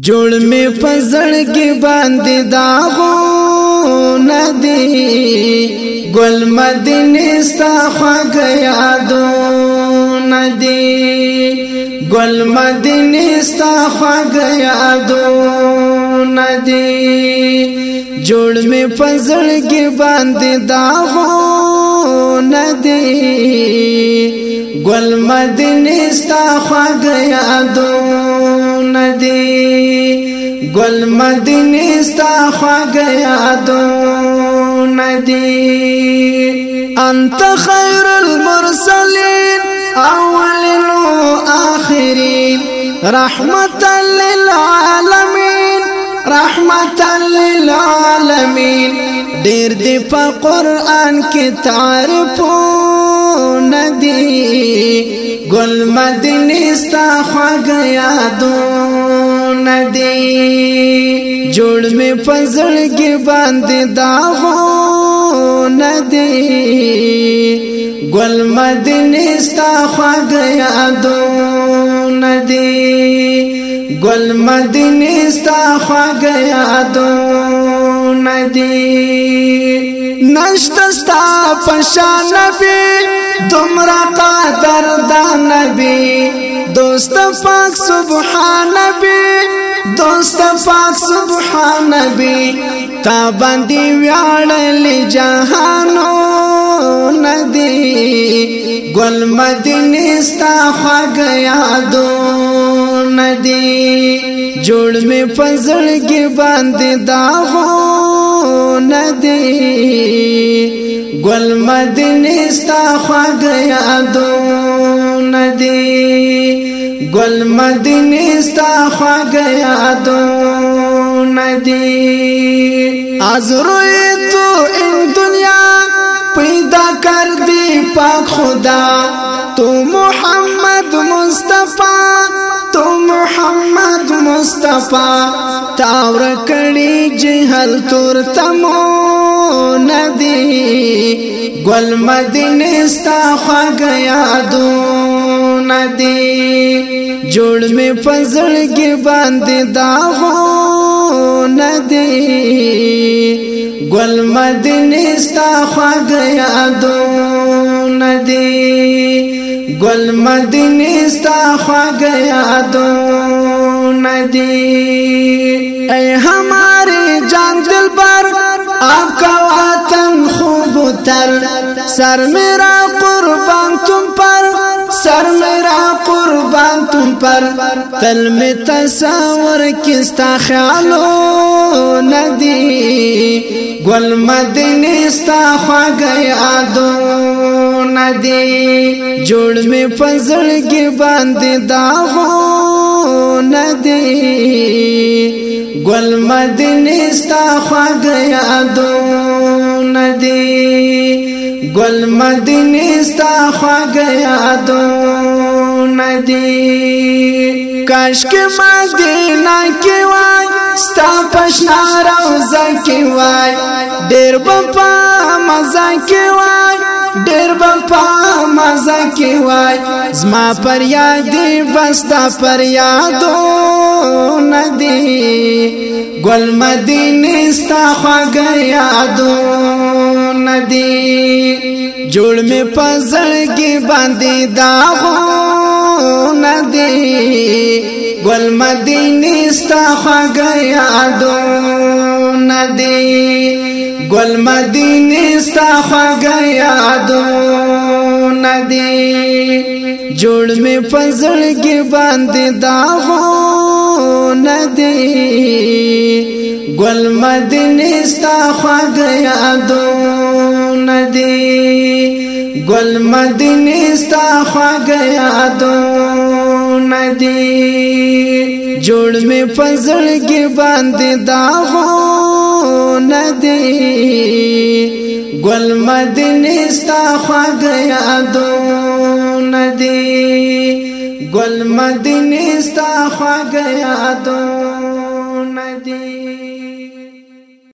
جوړ می پزړګي باندې داغو ندی ګل مدینه ستا خواږ یادو ندی ګل مدینه ستا خواږ یادو ندی جوړ می پزړګي باندې داغو ندی ګل مدینه ستا خواږ یادو ندی ګل مدینه ستا خواږ یادو ندی انت خیر المرسلین اولین و آخرین رحمتا للعالمین رحمتا للعالمین ډیر دی په قران کې تعریفونه دي ګل مدینه ستا خواږ یادونه دي جوړ می پزړګي باندې داغونه دي ګل مدینه ستا خواږ یادونه دي ګل مدینه ستا خواږ یادونه دي نشتا ستا پشان نبی دمرا قادر دا نبی دوست پاک سبحان نبی دوست پاک سبحان نبی تا باندې ویاړل جهانو ندی ګل مدینه ستا خواږ یادو ندی جوړ می پزړګي باندې داغو ندی ګل مدینه ستا خواږ یادو ندی ګل مدینه ستا خواږ یادو ندی از روی تو این دنیا پیدا کر دی پاک خدا تو محمد مصطفی تو محمد مصطفی تاور کړي جهل تور تمو ندی ګل مدینه ستا خواږ یادو ندی جوړ می پزړګي باندې داغو ندی ګل مدینه ستا خواږ یادو ندی ګل مدینه ستا خواږ یادو ندی اے ہمارے جان دل بر آپ کا وطن خوب تر سر میرا قربان تم پر سر میرا قربان تم پر تل میں تصور کستا خیالو ندی گل مدینه ستا خواږ یادو ندی جوړ می پزړګي باندې داغو ندی ګل مدینه ستا خواږ یادو ندی ګل مدینه ستا خواږ یادو ندی کاش کې مدینه کې وای ستا پښنا روزه کې وای ډېر په مزه کې وای ډېر په مزه کې وای زما پر یادې بستا پر یادو ندی ګل مدینه ستا خواږ یادو ندی جوړ می پزړګي باندې داغو ندی ګل مدینه ستا خواږ یادو ندی ګل مدینه ستا خواږ یادو ندی جوړ می پزړګي باندې داغو ندی ګل مدینه ستا خواږ یادو ندی ګل مدینه ستا خواږ یادو ندی جوړ می پزړګي باندې داغو ندی ګل مدینه ستا خواږ یادو ندی ګل مدینه ستا خواږ یادو ندی